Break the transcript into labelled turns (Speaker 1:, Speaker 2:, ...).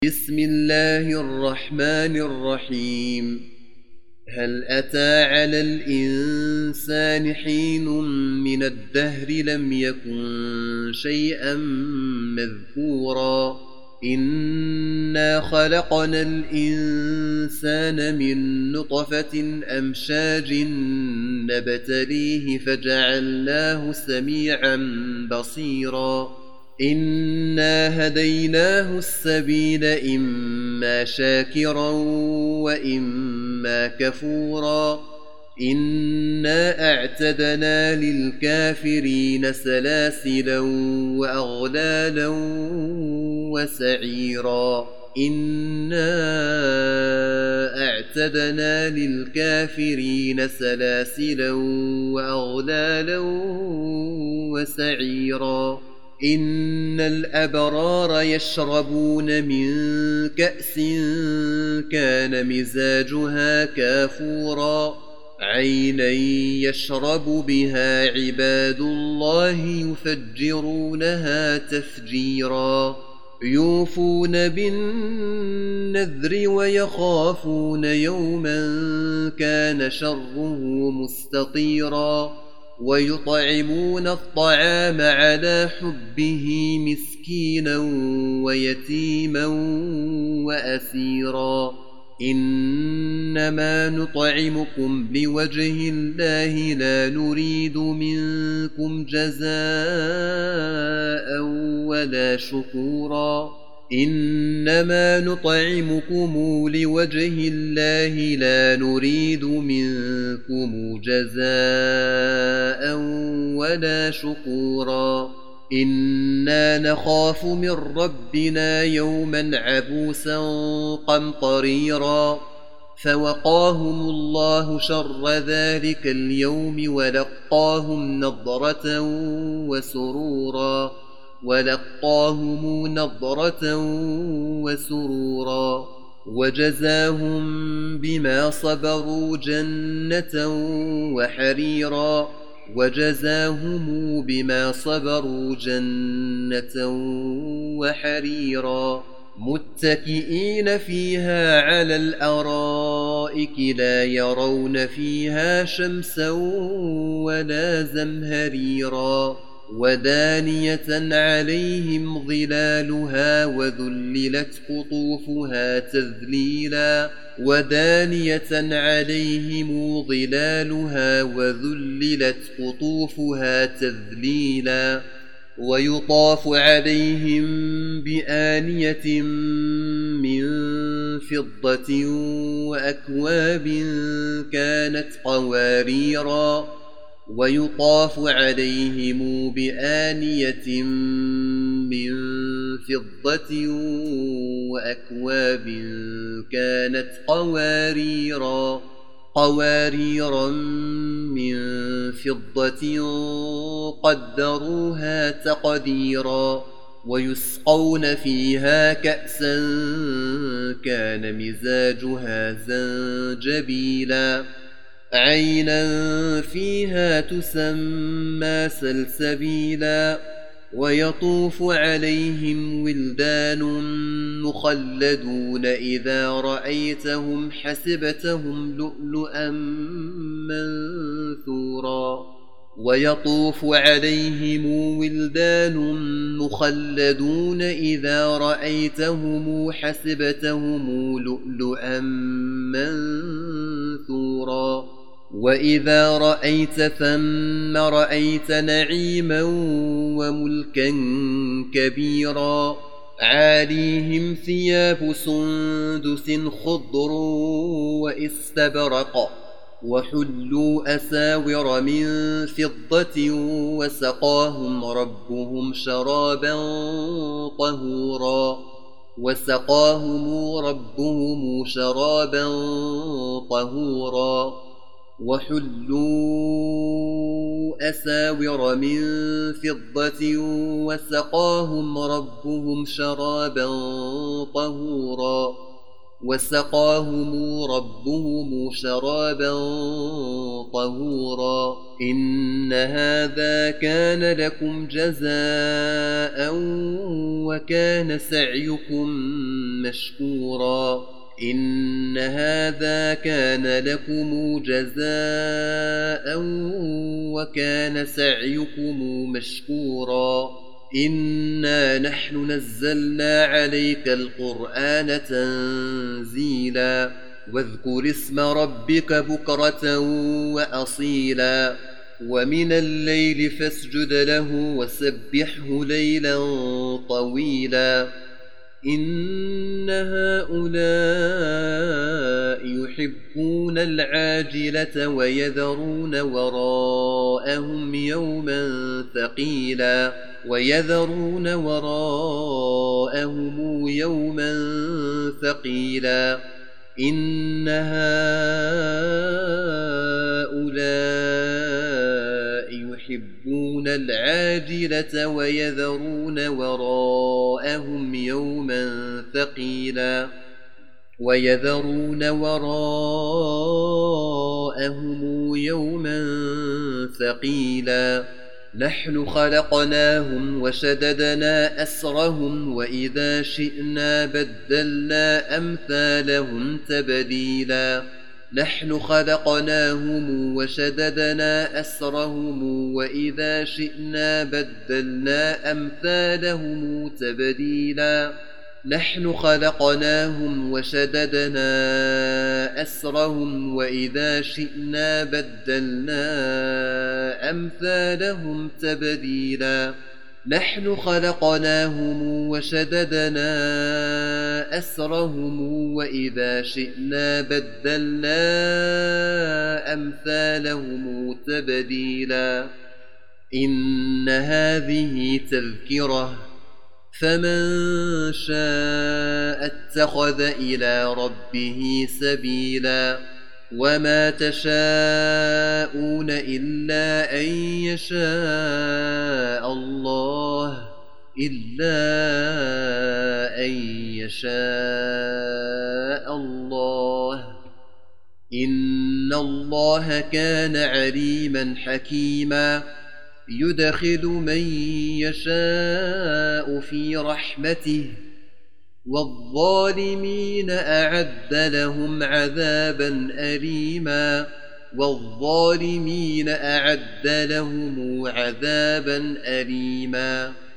Speaker 1: بسم الله الرحمن الرحيم. هل أتى على الإنسان حين من الدهر لم يكن شيئا مذكورا إنا خلقنا الإنسان من نطفة أمشاج نبتليه فجعلناه سميعا بصيرا إنا هديناه السبيل إما شاكرا وإما كفورا إنا أعتدنا للكافرين سلاسلا وأغلالا وسعيرا إنا أعتدنا للكافرين سلاسلا وأغلالا وسعيرا إن الأبرار يشربون من كأس كان مزاجها كافورا عينا يشرب بها عباد الله يفجرونها تفجيرا يوفون بالنذر ويخافون يوما كان شره مستطيرا ويطعمون الطعام على حبه مسكينا ويتيما وأسيرا إنما نطعمكم لوجه الله لا نريد منكم جزاء ولا شكورا إنما نطعمكم لوجه الله لا نريد منكم جزاء ولا شكورا إنا نخاف من ربنا يوما عبوسا قمطريرا فوقاهم الله شر ذلك اليوم ولقاهم نضرة وسرورا وجزاهم بما صبروا جنة وحريرا متكئين فيها على الأرائك لا يرون فيها شمسا ولا زمهريرا ودانية عليهم ظلالها وذللت قطوفها تذليلا ويطاف عليهم بآنية من فضة وأكواب كانت قواريرا قواريرا من فضة قدروها تقديرا ويسقون فيها كأسا كان مزاجها زنجبيلا عينا فيها تسمى سلسبيلا ويطوف عليهم ولدان مخلدون إذا رأيتهم حسبتهم لؤلؤا منثورا وإذا رأيت ثم رأيت نعيما وملكا كبيرا عاليهم ثياب سندس خضر واستبرق وحلوا أساور من فضة وسقاهم ربهم شرابا طهورا وحلوا أساور من فضة وسقاهم ربهم شرابا طهورا إن هذا كان لكم جزاء وكان سعيكم مشكورا إن هذا كان لكم جزاء وكان سعيكم مشكورا إنا نحن نزلنا عليك القرآن تنزيلا واذكر اسم ربك بكرة وأصيلا ومن الليل فاسجد له وسبحه ليلا طويلا إن هؤلاء يحبون العاجلة ويذرون وراءهم يوما ثقيلا إن هؤلاء يحبون العاجلة ويذرون وراءهم يوما ثقيلا نحن خلقناهم وشددنا أسرهم وإذا شئنا بدلنا أمثالهم تبديلا نحن خلقناهم وشددنا أسرهم وإذا شئنا بدلنا أمثالهم تبديلا نحن خلقناهم وشددنا أسرهم وإذا شئنا بدلنا أمثالهم تبديلا نحن خلقناهم وشددنا أسرهم وإذا شئنا بدلنا أمثالهم تبديلا إن هذه تذكرة فمن شاء اتخذ إلى ربه سبيلا وما تشاءون إلا أن يشاء الله إن الله كان عليما حكيما يدخل من يشاء في رحمته والظالمين أعد لهم عذابا أليما